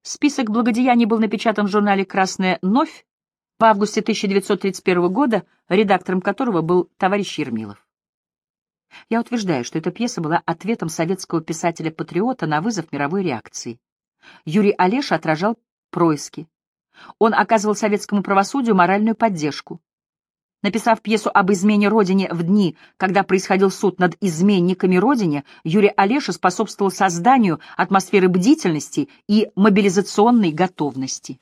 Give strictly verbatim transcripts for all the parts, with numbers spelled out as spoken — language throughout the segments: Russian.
Список благодеяний был напечатан в журнале «Красная новь» в августе тысяча девятьсот тридцать первого года, редактором которого был товарищ Ермилов. Я утверждаю, что эта пьеса была ответом советского писателя-патриота на вызов мировой реакции. Юрий Олеша отражал происки. Он оказывал советскому правосудию моральную поддержку. Написав пьесу об измене Родине в дни, когда происходил суд над изменниками Родине, Юрий Олеша способствовал созданию атмосферы бдительности и мобилизационной готовности.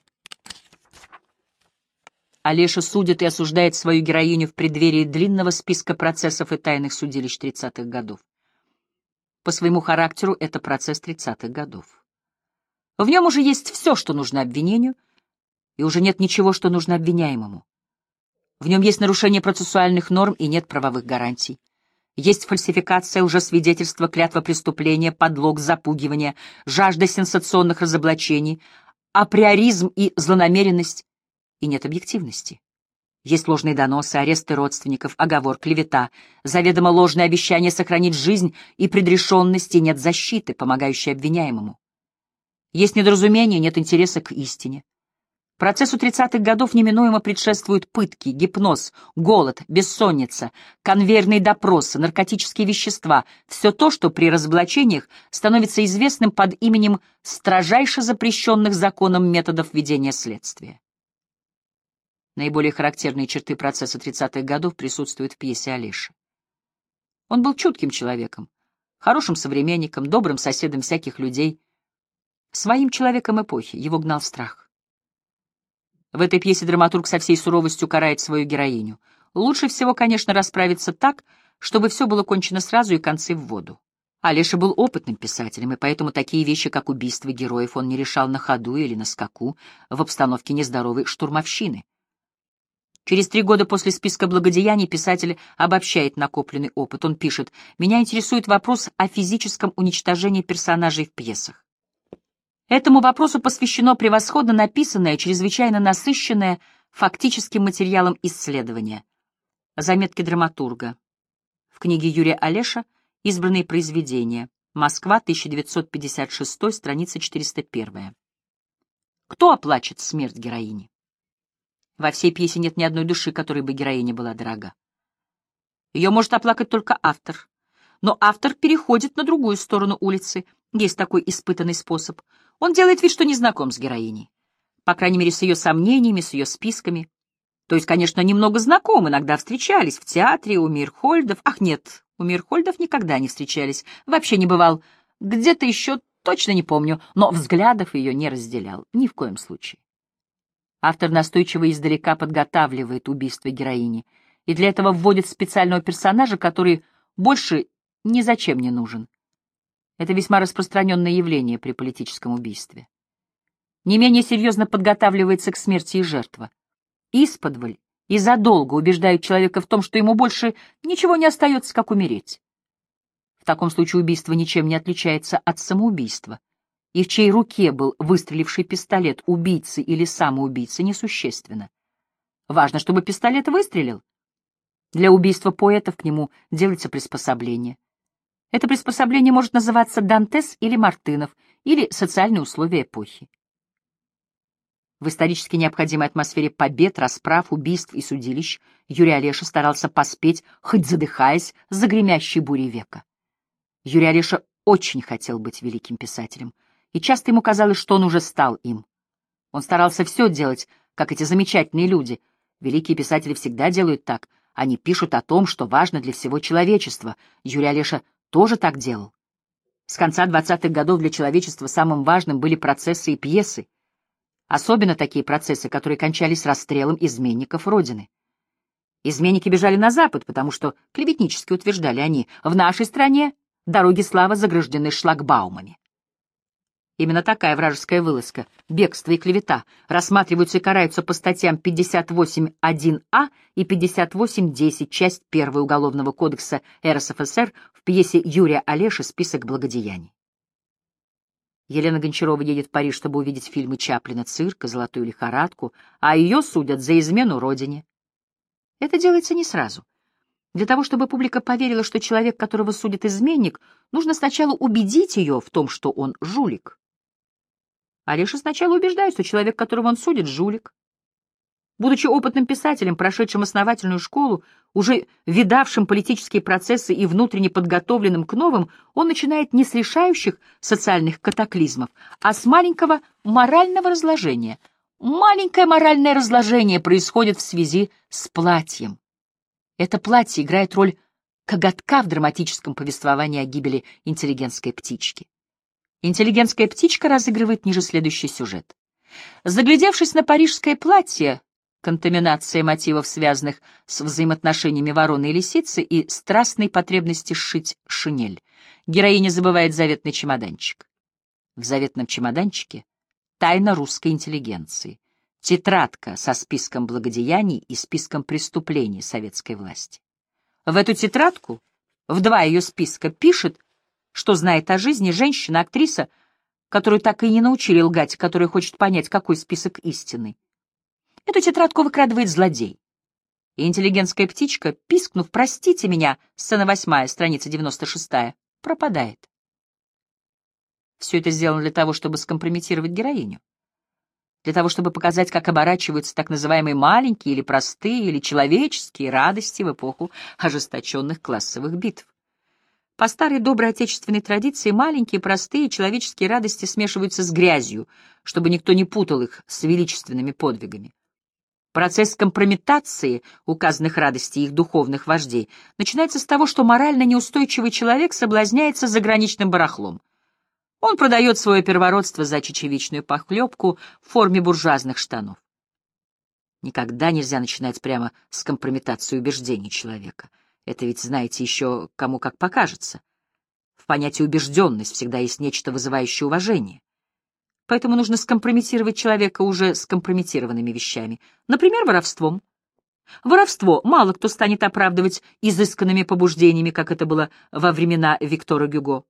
Олеша судит и осуждает свою героиню в преддверии длинного списка процессов и тайных судилищ тридцатых годов. По своему характеру это процесс тридцатых годов. В нем уже есть все, что нужно обвинению, и уже нет ничего, что нужно обвиняемому. В нем есть нарушение процессуальных норм и нет правовых гарантий. Есть фальсификация, лжесвидетельство, клятва преступления, подлог, запугивание, жажда сенсационных разоблачений, априоризм и злонамеренность, и нет объективности. Есть ложные доносы, аресты родственников, оговор, клевета, заведомо ложное обещание сохранить жизнь и предрешенность, и нет защиты, помогающей обвиняемому. Есть недоразумение, нет интереса к истине. Процессу тридцатых годов неминуемо предшествуют пытки, гипноз, голод, бессонница, конвейерные допросы, наркотические вещества, все то, что при разоблачениях становится известным под именем строжайше запрещенных законом методов ведения следствия. Наиболее характерные черты процесса тридцатых годов присутствуют в пьесе Олеши. Он был чутким человеком, хорошим современником, добрым соседом всяких людей, своим человеком эпохи, его гнал страх. В этой пьесе драматург со всей суровостью карает свою героиню. Лучше всего, конечно, расправиться так, чтобы все было кончено сразу и концы в воду. Олеша был опытным писателем, и поэтому такие вещи, как убийство героев, он не решал на ходу или на скаку в обстановке нездоровой штурмовщины. Через три года после списка благодеяний писатель обобщает накопленный опыт. Он пишет: «Меня интересует вопрос о физическом уничтожении персонажей в пьесах. Этому вопросу посвящено превосходно написанное, чрезвычайно насыщенное фактическим материалом исследование. Заметки драматурга. В книге Юрия Олеша «Избранные произведения». Москва, тысяча девятьсот пятьдесят шестой, страница четыреста первая. Кто оплачет смерть героини? Во всей пьесе нет ни одной души, которой бы героиня была дорога. Ее может оплакать только автор. Но автор переходит на другую сторону улицы. Есть такой испытанный способ. Он делает вид, что не знаком с героиней. По крайней мере, с ее сомнениями, с ее списками. То есть, конечно, немного знаком, иногда встречались в театре, у Мирхольдов. Ах, нет, у Мирхольдов никогда не встречались. Вообще не бывал. Где-то еще точно не помню, но взглядов ее не разделял. Ни в коем случае. Автор настойчиво издалека подготавливает убийство героини, и для этого вводит специального персонажа, который больше ни зачем не нужен. Это весьма распространенное явление при политическом убийстве. Не менее серьезно подготавливается к смерти и жертва. Исподволь и задолго убеждают человека в том, что ему больше ничего не остается, как умереть. В таком случае убийство ничем не отличается от самоубийства. И в чьей руке был выстреливший пистолет, убийцы или самоубийцы, несущественно. Важно, чтобы пистолет выстрелил. Для убийства поэтов к нему делается приспособление. Это приспособление может называться Дантес или Мартынов, или социальные условия эпохи. В исторически необходимой атмосфере побед, расправ, убийств и судилищ Юрий Олеша старался поспеть, хоть задыхаясь, за гремящей бурей века. Юрий Олеша очень хотел быть великим писателем, и часто ему казалось, что он уже стал им. Он старался все делать, как эти замечательные люди. Великие писатели всегда делают так. Они пишут о том, что важно для всего человечества. Юрий Олеша тоже так делал. С конца двадцатых годов для человечества самым важным были процессы и пьесы. Особенно такие процессы, которые кончались расстрелом изменников Родины. Изменники бежали на Запад, потому что, клеветнически утверждали они, в нашей стране дороги славы заграждены шлагбаумами. Именно такая вражеская вылазка, бегство и клевета рассматриваются и караются по статьям пятьдесят восемь один а и пятьдесят восемь десять, часть первая Уголовного кодекса эр эс эф эс эр в пьесе Юрия Олеши «Список благодеяний». Елена Гончарова едет в Париж, чтобы увидеть фильмы Чаплина «Цирк» и «Золотую лихорадку», а ее судят за измену Родине. Это делается не сразу. Для того, чтобы публика поверила, что человек, которого судит изменник, нужно сначала убедить ее в том, что он жулик. Алеша сначала убеждает, что человек, которого он судит, — жулик. Будучи опытным писателем, прошедшим основательную школу, уже видавшим политические процессы и внутренне подготовленным к новым, он начинает не с решающих социальных катаклизмов, а с маленького морального разложения. Маленькое моральное разложение происходит в связи с платьем. Это платье играет роль коготка в драматическом повествовании о гибели интеллигентской птички. Интеллигентская птичка разыгрывает ниже следующий сюжет. Заглядевшись на парижское платье, контаминация мотивов, связанных с взаимоотношениями вороны и лисицы, и страстной потребности сшить шинель, героиня забывает заветный чемоданчик. В заветном чемоданчике тайна русской интеллигенции, тетрадка со списком благодеяний и списком преступлений советской власти. В эту тетрадку, в два ее списка, пишет, что знает о жизни женщина, актриса, которую так и не научили лгать, которая хочет понять, какой список истинный. Эту тетрадку выкрадывает злодей. И интеллигентская птичка, пискнув «Простите меня», сцена восьмая, страница девяносто шестая, пропадает. Все это сделано для того, чтобы скомпрометировать героиню. Для того, чтобы показать, как оборачиваются так называемые маленькие или простые, или человеческие радости в эпоху ожесточенных классовых битв. По старой доброй отечественной традиции маленькие, простые человеческие радости смешиваются с грязью, чтобы никто не путал их с величественными подвигами. Процесс компрометации указанных радостей и их духовных вождей начинается с того, что морально неустойчивый человек соблазняется заграничным барахлом. Он продает свое первородство за чечевичную похлебку в форме буржуазных штанов. Никогда нельзя начинать прямо с компрометации убеждений человека. Это ведь, знаете, еще кому как покажется. В понятии убежденность всегда есть нечто, вызывающее уважение. Поэтому нужно скомпрометировать человека уже скомпрометированными вещами, например, воровством. Воровство мало кто станет оправдывать изысканными побуждениями, как это было во времена Виктора Гюго.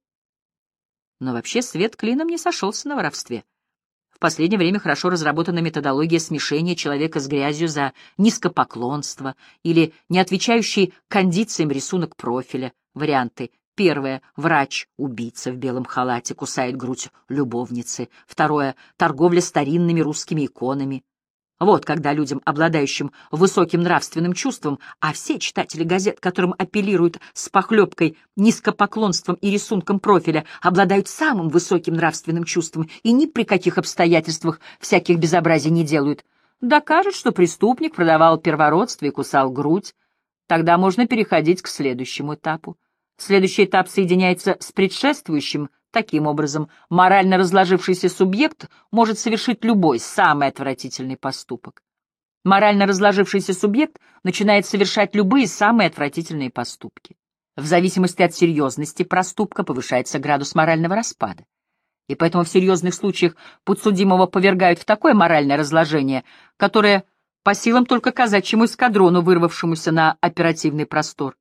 Но вообще свет клином не сошелся на воровстве. В последнее время хорошо разработана методология смешения человека с грязью за низкопоклонство или не отвечающий кондициям рисунок профиля. Варианты. Первое. Врач-убийца в белом халате кусает грудь любовницы. Второе. Торговля старинными русскими иконами. Вот когда людям, обладающим высоким нравственным чувством, а все читатели газет, которым апеллируют с похлебкой, низкопоклонством и рисунком профиля, обладают самым высоким нравственным чувством и ни при каких обстоятельствах всяких безобразий не делают, докажут, что преступник продавал первородство и кусал грудь, тогда можно переходить к следующему этапу. Следующий этап соединяется с предшествующим. Таким образом, морально разложившийся субъект может совершить любой, самый отвратительный поступок. Морально разложившийся субъект начинает совершать любые самые отвратительные поступки. В зависимости от серьезности проступка повышается градус морального распада. И поэтому в серьезных случаях подсудимого повергают в такое моральное разложение, которое по силам только казачьему эскадрону, вырвавшемуся на оперативный простор.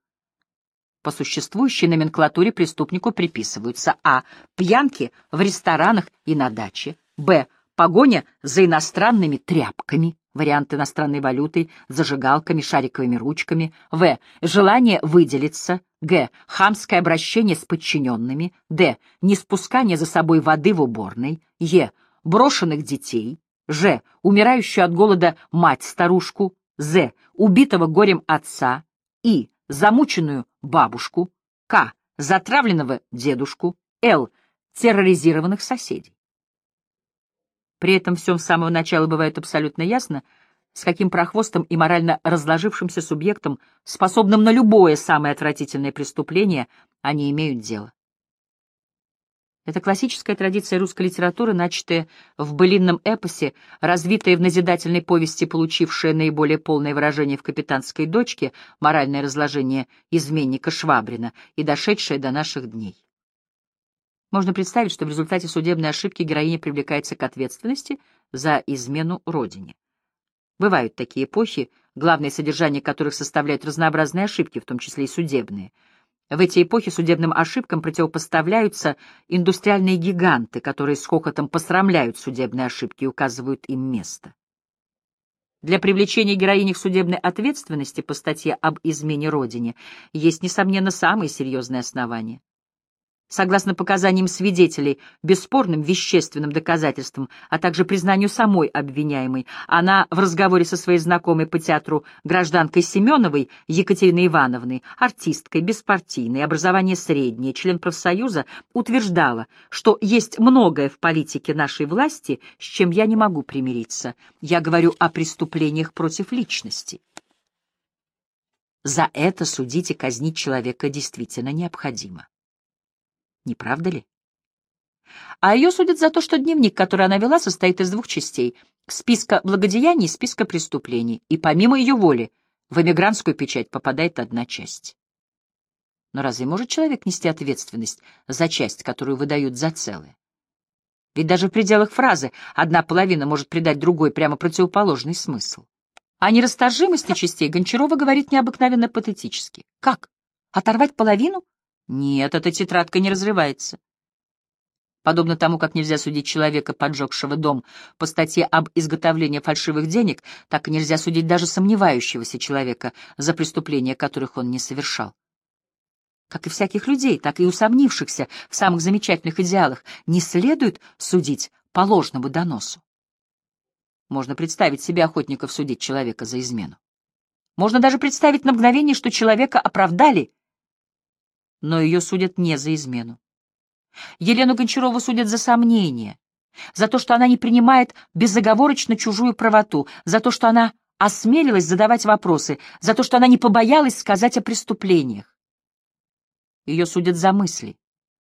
По существующей номенклатуре преступнику приписываются а. пьянки в ресторанах и на даче, б. погоня за иностранными тряпками, вариант иностранной валютой, зажигалками, шариковыми ручками, в. желание выделиться, г. хамское обращение с подчиненными, д. неспускание за собой воды в уборной, е. брошенных детей, ж. умирающую от голода мать-старушку, з. убитого горем отца, и. замученную бабушку, к. затравленного дедушку, л. терроризированных соседей. При этом всем с самого начала бывает абсолютно ясно, с каким прохвостом и морально разложившимся субъектом, способным на любое самое отвратительное преступление, они имеют дело. Это классическая традиция русской литературы, начатая в былинном эпосе, развитая в назидательной повести, получившая наиболее полное выражение в «Капитанской дочке», моральное разложение изменника Швабрина, и дошедшая до наших дней. Можно представить, что в результате судебной ошибки героиня привлекается к ответственности за измену родине. Бывают такие эпохи, главное содержание которых составляют разнообразные ошибки, в том числе и судебные. В эти эпохи судебным ошибкам противопоставляются индустриальные гиганты, которые с хохотом посрамляют судебные ошибки и указывают им место. Для привлечения героини к судебной ответственности по статье об измене Родине есть, несомненно, самые серьезные основания. Согласно показаниям свидетелей, бесспорным вещественным доказательствам, а также признанию самой обвиняемой, она в разговоре со своей знакомой по театру гражданкой Семеновой Екатериной Ивановной, артисткой, беспартийной, образование среднее, член профсоюза, утверждала, что есть многое в политике нашей власти, с чем я не могу примириться. Я говорю о преступлениях против личности. За это судить и казнить человека действительно необходимо. Не правда ли? А ее судят за то, что дневник, который она вела, состоит из двух частей — списка благодеяний и списка преступлений, и помимо ее воли в эмигрантскую печать попадает одна часть. Но разве может человек нести ответственность за часть, которую выдают за целое? Ведь даже в пределах фразы одна половина может придать другой прямо противоположный смысл. О нерасторжимости частей Гончарова говорит необыкновенно патетически. Как? Оторвать половину? Нет, эта тетрадка не разрывается. Подобно тому, как нельзя судить человека, поджегшего дом по статье об изготовлении фальшивых денег, так и нельзя судить даже сомневающегося человека за преступления, которых он не совершал. Как и всяких людей, так и усомнившихся в самых замечательных идеалах, не следует судить по ложному доносу. Можно представить себе охотников судить человека за измену. Можно даже представить на мгновение, что человека оправдали, но ее судят не за измену. Елену Гончарову судят за сомнение, за то, что она не принимает безоговорочно чужую правоту, за то, что она осмелилась задавать вопросы, за то, что она не побоялась сказать о преступлениях. Ее судят за мысли.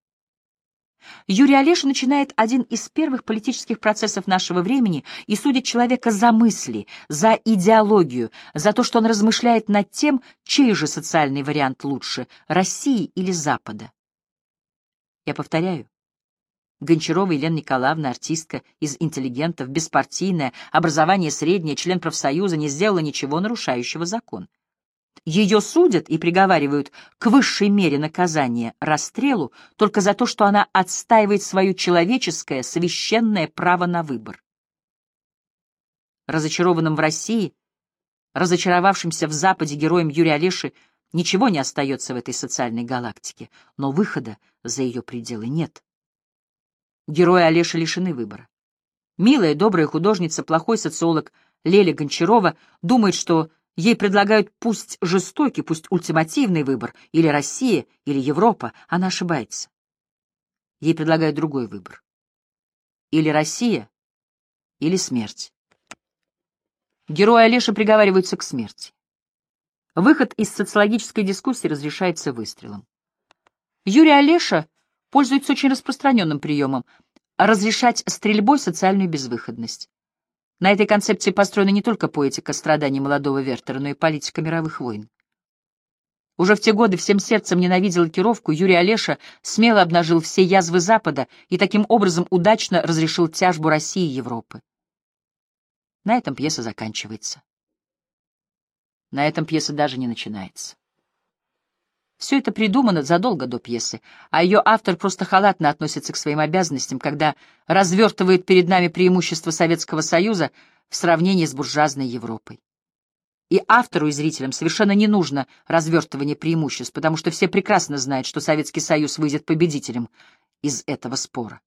Юрий Олеша начинает один из первых политических процессов нашего времени и судит человека за мысли, за идеологию, за то, что он размышляет над тем, чей же социальный вариант лучше — России или Запада. Я повторяю, Гончарова Елена Николаевна, артистка из интеллигентов, беспартийная, образование среднее, член профсоюза, не сделала ничего нарушающего закон. Ее судят и приговаривают к высшей мере наказания — расстрелу только за то, что она отстаивает свое человеческое, священное право на выбор. Разочарованным в России, разочаровавшимся в Западе героям Юрия Олеши ничего не остается в этой социальной галактике, но выхода за ее пределы нет. Герои Олеши лишены выбора. Милая, добрая художница, плохой социолог Леля Гончарова думает, что ей предлагают пусть жестокий, пусть ультимативный выбор, или Россия, или Европа. Она ошибается. Ей предлагают другой выбор. Или Россия, или смерть. Герои Олеши приговариваются к смерти. Выход из социологической дискуссии разрешается выстрелом. Юрий Олеша пользуется очень распространенным приемом — разрешать стрельбой социальную безвыходность. На этой концепции построена не только поэтика страданий молодого Вертера, но и политика мировых войн. Уже в те годы всем сердцем ненавидя лакировку, Юрий Олеша смело обнажил все язвы Запада и таким образом удачно разрешил тяжбу России и Европы. На этом пьеса заканчивается. На этом пьеса даже не начинается. Все это придумано задолго до пьесы, а ее автор просто халатно относится к своим обязанностям, когда развертывает перед нами преимущества Советского Союза в сравнении с буржуазной Европой. И автору и зрителям совершенно не нужно развертывание преимуществ, потому что все прекрасно знают, что Советский Союз выйдет победителем из этого спора.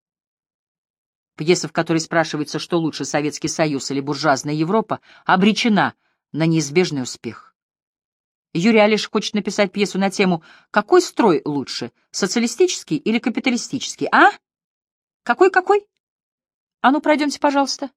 Пьеса, в которой спрашивается, что лучше, Советский Союз или буржуазная Европа, обречена на неизбежный успех. Юрий Олеша хочет написать пьесу на тему «Какой строй лучше, социалистический или капиталистический?» А? Какой-какой? А ну, пройдемте, пожалуйста.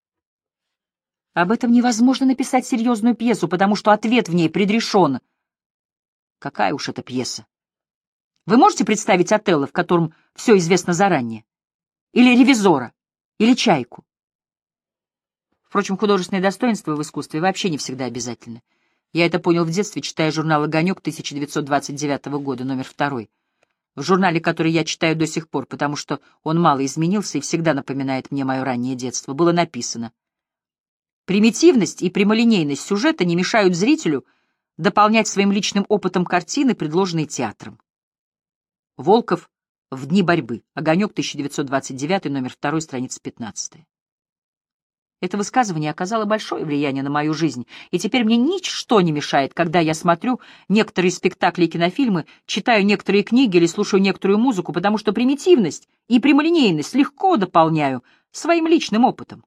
Об этом невозможно написать серьезную пьесу, потому что ответ в ней предрешен. Какая уж это пьеса? Вы можете представить Отелло, в котором все известно заранее? Или Ревизора? Или Чайку? Впрочем, художественные достоинства в искусстве вообще не всегда обязательны. Я это понял в детстве, читая журнал «Огонек» тысяча девятьсот двадцать девятого года, номер второй. В журнале, который я читаю до сих пор, потому что он мало изменился и всегда напоминает мне мое раннее детство, было написано: «Примитивность и прямолинейность сюжета не мешают зрителю дополнять своим личным опытом картины, предложенные театром». Волков «В дни борьбы». «Огонек», тысяча девятьсот двадцать девятый, номер второй, страница пятнадцатая. Это высказывание оказало большое влияние на мою жизнь, и теперь мне ничто не мешает, когда я смотрю некоторые спектакли и кинофильмы, читаю некоторые книги или слушаю некоторую музыку, потому что примитивность и прямолинейность легко дополняю своим личным опытом.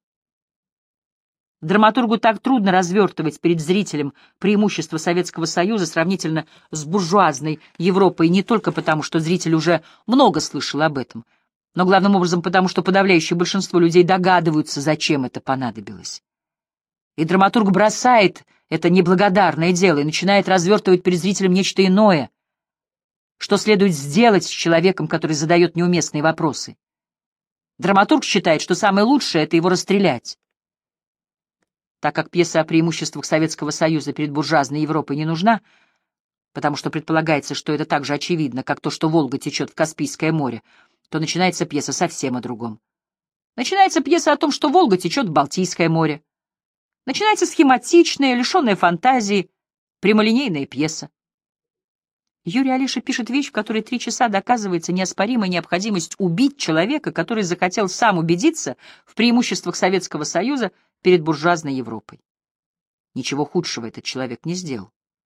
Драматургу так трудно развертывать перед зрителем преимущества Советского Союза сравнительно с буржуазной Европой не только потому, что зритель уже много слышал об этом, но главным образом потому, что подавляющее большинство людей догадываются, зачем это понадобилось. И драматург бросает это неблагодарное дело и начинает развертывать перед зрителем нечто иное, что следует сделать с человеком, который задает неуместные вопросы. Драматург считает, что самое лучшее — это его расстрелять. Так как пьеса о преимуществах Советского Союза перед буржуазной Европой не нужна, потому что предполагается, что это так же очевидно, как то, что Волга течет в Каспийское море, то начинается пьеса совсем о другом. Начинается пьеса о том, что Волга течет в Балтийское море. Начинается схематичная, лишенная фантазии, прямолинейная пьеса. Юрий Олеша пишет вещь, в которой три часа доказывается неоспоримая необходимость убить человека, который захотел сам убедиться в преимуществах Советского Союза перед буржуазной Европой. Ничего худшего этот человек не сделал.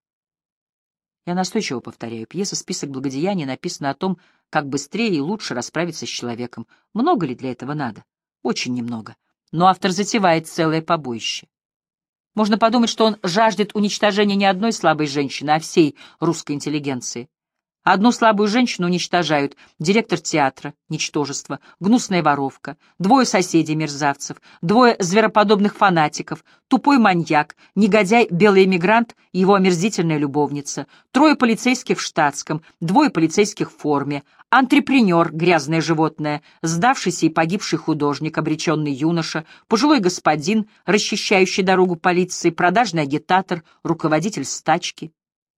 Я настойчиво повторяю, пьеса «Список благодеяний» написана о том, как быстрее и лучше расправиться с человеком. Много ли для этого надо? Очень немного. Но автор затевает целое побоище. Можно подумать, что он жаждет уничтожения не одной слабой женщины, а всей русской интеллигенции. Одну слабую женщину уничтожают: директор театра — ничтожество, гнусная воровка, двое соседей-мерзавцев, двое звероподобных фанатиков, тупой маньяк, негодяй белый эмигрант и его омерзительная любовница, трое полицейских в штатском, двое полицейских в форме, антрепренер — грязное животное, сдавшийся и погибший художник, обреченный юноша, пожилой господин, расчищающий дорогу полиции, продажный агитатор, руководитель стачки.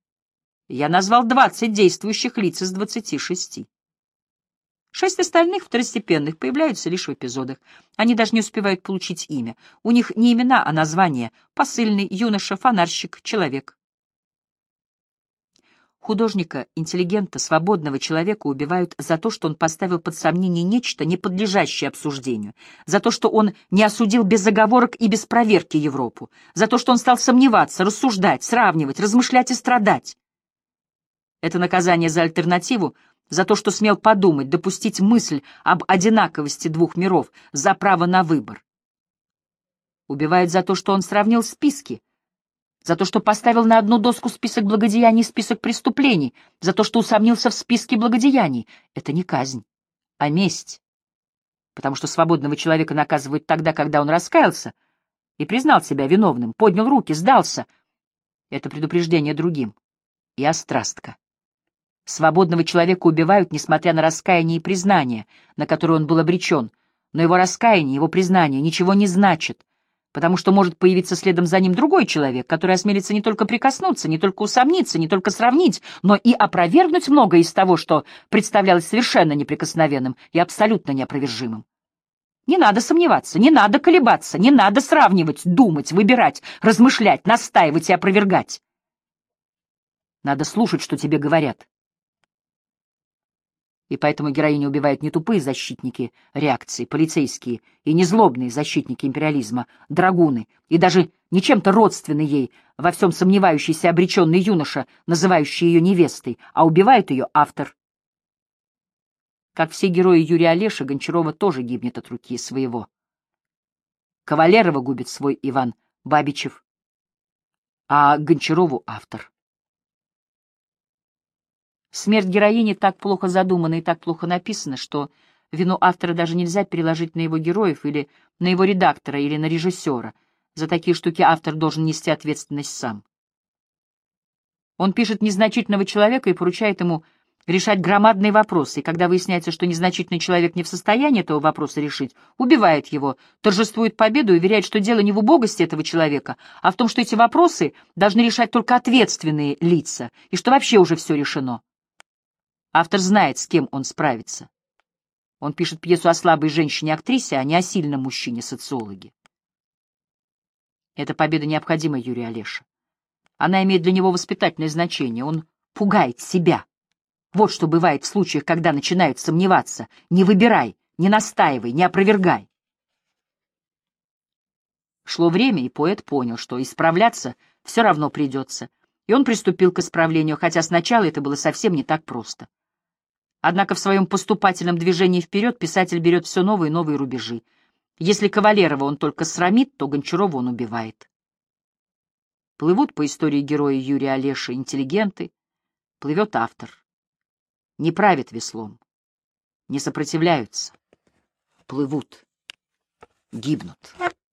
Я назвал двадцать действующих лиц из двадцати шести. Шесть остальных, второстепенных, появляются лишь в эпизодах. Они даже не успевают получить имя. У них не имена, а названия: посыльный, юноша, фонарщик, человек. Художника, интеллигента, свободного человека убивают за то, что он поставил под сомнение нечто, не подлежащее обсуждению, за то, что он не осудил без оговорок и без проверки Европу, за то, что он стал сомневаться, рассуждать, сравнивать, размышлять и страдать. Это наказание за альтернативу, за то, что смел подумать, допустить мысль об одинаковости двух миров, за право на выбор. Убивают за то, что он сравнил списки, за то, что поставил на одну доску список благодеяний и список преступлений, за то, что усомнился в списке благодеяний. Это не казнь, а месть, потому что свободного человека наказывают тогда, когда он раскаялся и признал себя виновным, поднял руки, сдался. Это предупреждение другим и острастка. Свободного человека убивают, несмотря на раскаяние и признание, на которое он был обречен, но его раскаяние, его признание ничего не значит, потому что может появиться следом за ним другой человек, который осмелится не только прикоснуться, не только усомниться, не только сравнить, но и опровергнуть многое из того, что представлялось совершенно неприкосновенным и абсолютно неопровержимым. Не надо сомневаться, не надо колебаться, не надо сравнивать, думать, выбирать, размышлять, настаивать и опровергать. Надо слушать, что тебе говорят. И поэтому героиню убивают не тупые защитники реакции, полицейские, и не злобные защитники империализма, драгуны, и даже не чем-то родственный ей, во всем сомневающийся обреченный юноша, называющий ее невестой, а убивает ее автор. Как все герои Юрия Олеши, Гончарова тоже гибнет от руки своего. Кавалерова губит свой Иван Бабичев, а Гончарову — автор. Смерть героини так плохо задумана и так плохо написана, что вину автора даже нельзя переложить на его героев или на его редактора или на режиссера. За такие штуки автор должен нести ответственность сам. Он пишет незначительного человека и поручает ему решать громадные вопросы, и когда выясняется, что незначительный человек не в состоянии этого вопроса решить, убивает его, торжествует победу и уверяет, что дело не в убогости этого человека, а в том, что эти вопросы должны решать только ответственные лица, и что вообще уже все решено. Автор знает, с кем он справится. Он пишет пьесу о слабой женщине-актрисе, а не о сильном мужчине-социологе. Эта победа необходима Юрию Олеше. Она имеет для него воспитательное значение. Он пугает себя. Вот что бывает в случаях, когда начинают сомневаться. Не выбирай, не настаивай, не опровергай. Шло время, и поэт понял, что исправляться все равно придется, и он приступил к исправлению, хотя сначала это было совсем не так просто. Однако в своем поступательном движении вперед писатель берет все новые и новые рубежи. Если Кавалерова он только срамит, то Гончарова он убивает. Плывут по истории героя Юрия Олеши интеллигенты, плывет автор. Не правят веслом, не сопротивляются, плывут, гибнут.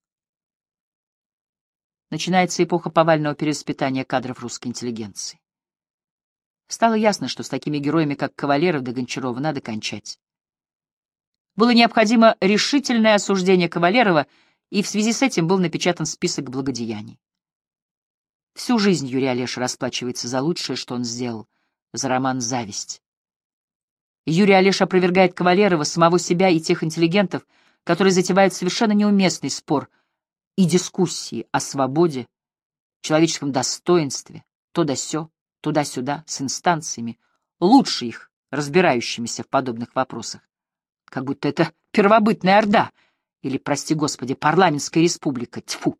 Начинается эпоха повального перевоспитания кадров русской интеллигенции. Стало ясно, что с такими героями, как Кавалеров да Гончарова, надо кончать. Было необходимо решительное осуждение Кавалерова, и в связи с этим был напечатан список благодеяний. Всю жизнь Юрий Олеша расплачивается за лучшее, что он сделал, за роман «Зависть». Юрий Олеша опровергает Кавалерова, самого себя и тех интеллигентов, которые затевают совершенно неуместный спор и дискуссии о свободе, человеческом достоинстве, то да сё, туда-сюда, с инстанциями, лучше их, разбирающимися в подобных вопросах. Как будто это первобытная орда или, прости господи, парламентская республика. Тьфу!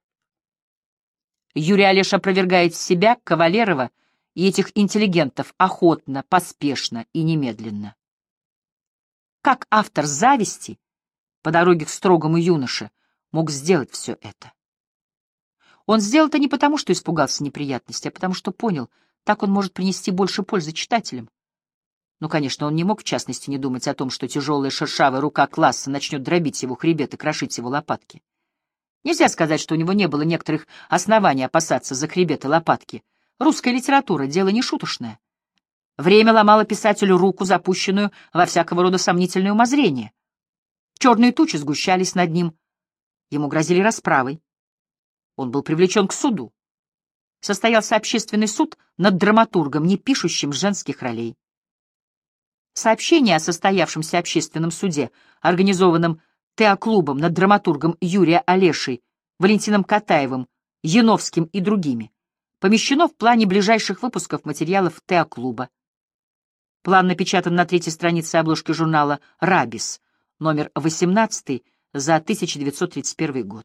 Юрий Олеша опровергает себя, Кавалерова и этих интеллигентов охотно, поспешно и немедленно. Как автор «Зависти» по дороге к строгому юноше мог сделать все это? Он сделал это не потому, что испугался неприятностей, а потому что понял, так он может принести больше пользы читателям. Ну, конечно, он не мог, в частности, не думать о том, что тяжелая шершавая рука класса начнет дробить его хребет и крошить его лопатки. Нельзя сказать, что у него не было некоторых оснований опасаться за хребет и лопатки. Русская литература — дело не шуточное. Время ломало писателю руку, запущенную во всякого рода сомнительное умозрение. Черные тучи сгущались над ним. Ему грозили расправой. Он был привлечен к суду. Состоялся общественный суд над драматургом, не пишущим женских ролей. Сообщение о состоявшемся общественном суде, организованном Теоклубом над драматургом Юрия Олешей, Валентином Катаевым, Яновским и другими, помещено в плане ближайших выпусков материалов Теоклуба. План напечатан на третьей странице обложки журнала «Рабис», номер восемнадцатый за тысяча девятьсот тридцать первый год.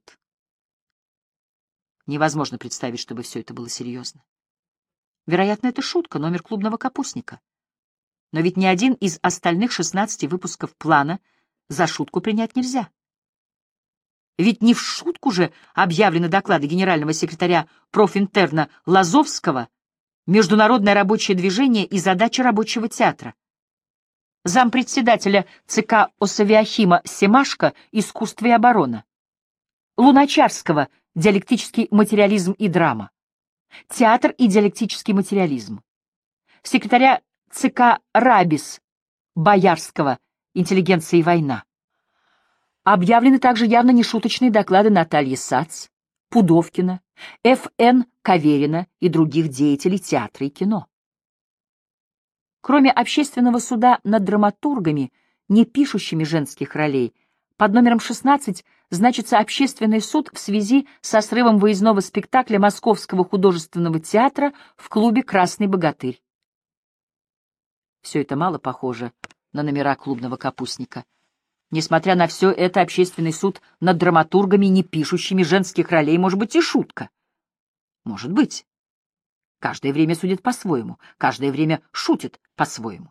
Невозможно представить, чтобы все это было серьезно. Вероятно, это шутка, номер клубного капустника. Но ведь ни один из остальных шестнадцати выпусков плана за шутку принять нельзя. Ведь не в шутку же объявлены доклады генерального секретаря профинтерна Лазовского «Международное рабочее движение и задачи рабочего театра», зампредседателя ЦК Осавиахима Семашко «Искусство и оборона», Луначарского «Диалектический материализм и драма», «Театр и диалектический материализм», секретаря ЦК Рабис Боярского «Интеллигенция и война». Объявлены также явно нешуточные доклады Натальи Сац, Пудовкина, Ф Н Каверина и других деятелей театра и кино. Кроме общественного суда над драматургами, не пишущими женских ролей, под номером шестнадцать значится общественный суд в связи со срывом выездного спектакля Московского художественного театра в клубе «Красный богатырь». Все это мало похоже на номера клубного капустника. Несмотря на все это, общественный суд над драматургами, не пишущими женских ролей, может быть и шутка. Может быть. Каждое время судит по-своему, каждое время шутит по-своему.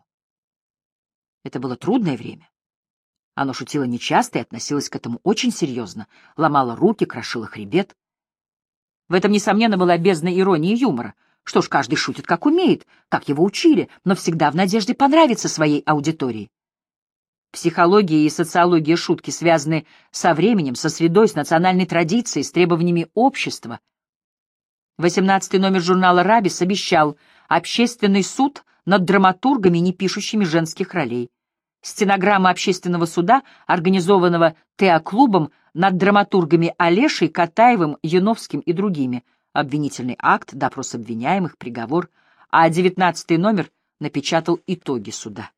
Это было трудное время. Оно шутило нечасто и относилось к этому очень серьезно, ломало руки, крошило хребет. В этом, несомненно, была бездна иронии и юмора. Что ж, каждый шутит, как умеет, как его учили, но всегда в надежде понравиться своей аудитории. Психология и социология шутки связаны со временем, со средой, с национальной традицией, с требованиями общества. восемнадцатый номер журнала «Рабис» обещал общественный суд над драматургами, не пишущими женских ролей. Стенограмма общественного суда, организованного Теоклубом над драматургами Олешей, Катаевым, Яновским и другими. Обвинительный акт, допрос обвиняемых, приговор. А девятнадцатый номер напечатал итоги суда.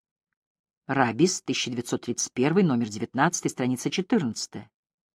Рабис, тысяча девятьсот тридцать первый, номер девятнадцатый, страница четырнадцатая.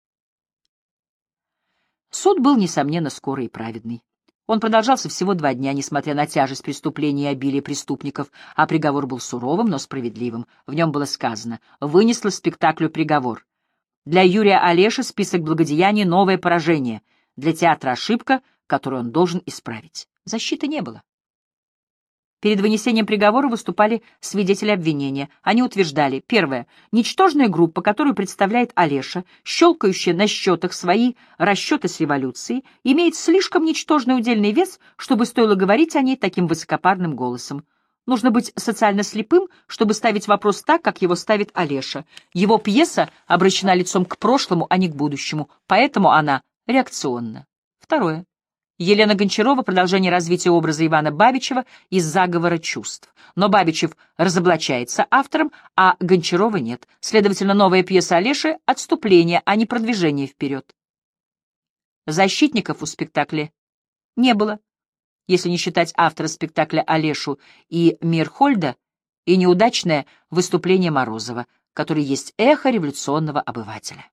Суд был, несомненно, скорый и праведный. Он продолжался всего два дня, несмотря на тяжесть преступлений и обилие преступников, а приговор был суровым, но справедливым. В нем было сказано: вынесла спектаклю приговор. Для Юрия Олеши список благодеяний — новое поражение, для театра — ошибка, которую он должен исправить. Защиты не было. Перед вынесением приговора выступали свидетели обвинения. Они утверждали: первое. Ничтожная группа, которую представляет Олеша, щелкающая на счетах свои расчеты с революцией, имеет слишком ничтожный удельный вес, чтобы стоило говорить о ней таким высокопарным голосом. Нужно быть социально слепым, чтобы ставить вопрос так, как его ставит Олеша. Его пьеса обращена лицом к прошлому, а не к будущему, поэтому она реакционна. Второе. Елена Гончарова — продолжение развития образа Ивана Бабичева из «Заговора чувств». Но Бабичев разоблачается автором, а Гончарова нет. Следовательно, новая пьеса Олеши — отступление, а не продвижение вперед. Защитников у спектакля не было, если не считать автора спектакля Олешу и Мирхольда, и неудачное выступление Морозова, который есть эхо революционного обывателя.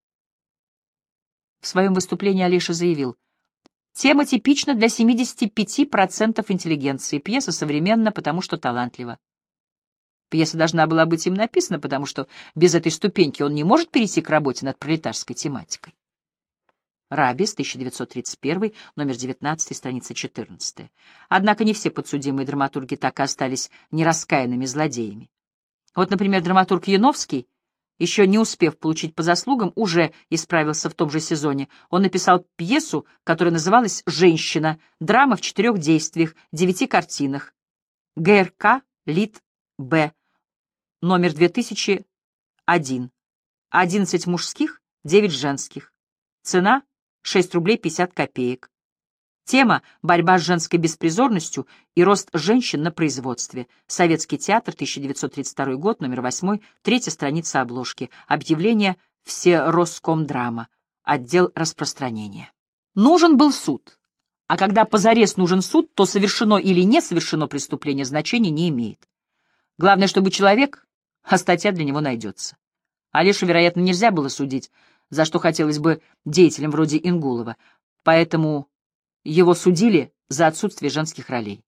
В своем выступлении Олеша заявил: «Тема типична для семидесяти пяти процентов интеллигенции. Пьеса современна, потому что талантлива». Пьеса должна была быть им написана, потому что без этой ступеньки он не может перейти к работе над пролетарской тематикой. Рабис, тысяча девятьсот тридцать первый, номер девятнадцатый, страница четырнадцатая. Однако не все подсудимые драматурги так и остались нераскаянными злодеями. Вот, например, драматург Яновский, еще не успев получить по заслугам, уже исправился в том же сезоне. Он написал пьесу, которая называлась «Женщина», драма в четырех действиях, девяти картинах. ГРК, Лит, Б, номер две тысячи один. одиннадцать мужских, девять женских. Цена — шесть рублей пятьдесят копеек. Тема — борьба с женской беспризорностью и рост женщин на производстве. Советский театр, тысяча девятьсот тридцать второй год, номер восемь, третья страница обложки. Объявление Всероскомдрама, отдел распространения. Нужен был суд. А когда позарез нужен суд, то совершено или не совершено преступление значения не имеет. Главное, чтобы человек, а статья для него найдется. Олешу, вероятно, нельзя было судить, за что хотелось бы деятелям вроде Ингулова, поэтому его судили за отсутствие женских ролей.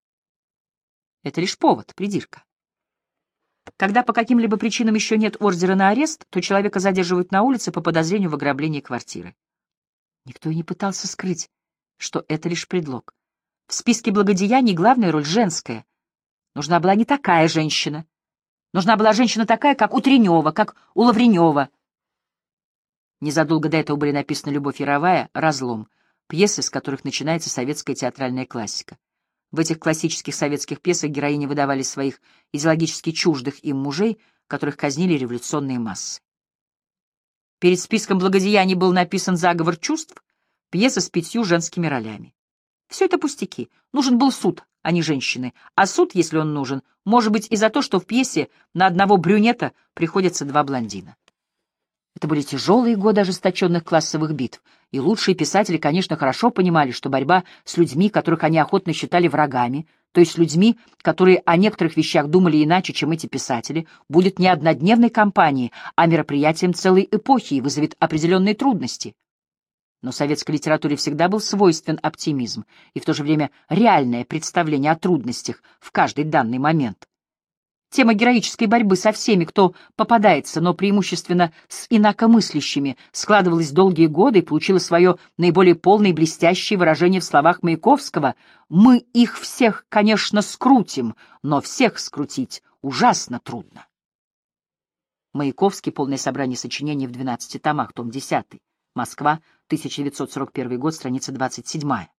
Это лишь повод, придирка. Когда по каким-либо причинам еще нет ордера на арест, то человека задерживают на улице по подозрению в ограблении квартиры. Никто и не пытался скрыть, что это лишь предлог. В списке благодеяний главная роль женская. Нужна была не такая женщина. Нужна была женщина такая, как у Тренева, как у Лавренева. Незадолго до этого были написаны «Любовь Яровая», «Разлом», пьесы, с которых начинается советская театральная классика. В этих классических советских пьесах героини выдавали своих идеологически чуждых им мужей, которых казнили революционные массы. Перед списком благодеяний был написан «Заговор чувств», пьеса с пятью женскими ролями. Все это пустяки. Нужен был суд, а не женщины. А суд, если он нужен, может быть и за то, что в пьесе на одного брюнета приходятся два блондина. Это были тяжелые годы ожесточенных классовых битв, и лучшие писатели, конечно, хорошо понимали, что борьба с людьми, которых они охотно считали врагами, то есть людьми, которые о некоторых вещах думали иначе, чем эти писатели, будет не однодневной кампанией, а мероприятием целой эпохи и вызовет определенные трудности. Но советской литературе всегда был свойствен оптимизм и в то же время реальное представление о трудностях в каждый данный момент. Тема героической борьбы со всеми, кто попадается, но преимущественно с инакомыслящими, складывалась долгие годы и получила свое наиболее полное и блестящее выражение в словах Маяковского: «Мы их всех, конечно, скрутим, но всех скрутить ужасно трудно». Маяковский. Полное собрание сочинений в двенадцати томах, том десятый. Москва, тысяча девятьсот сорок первый год, страница двадцать седьмая.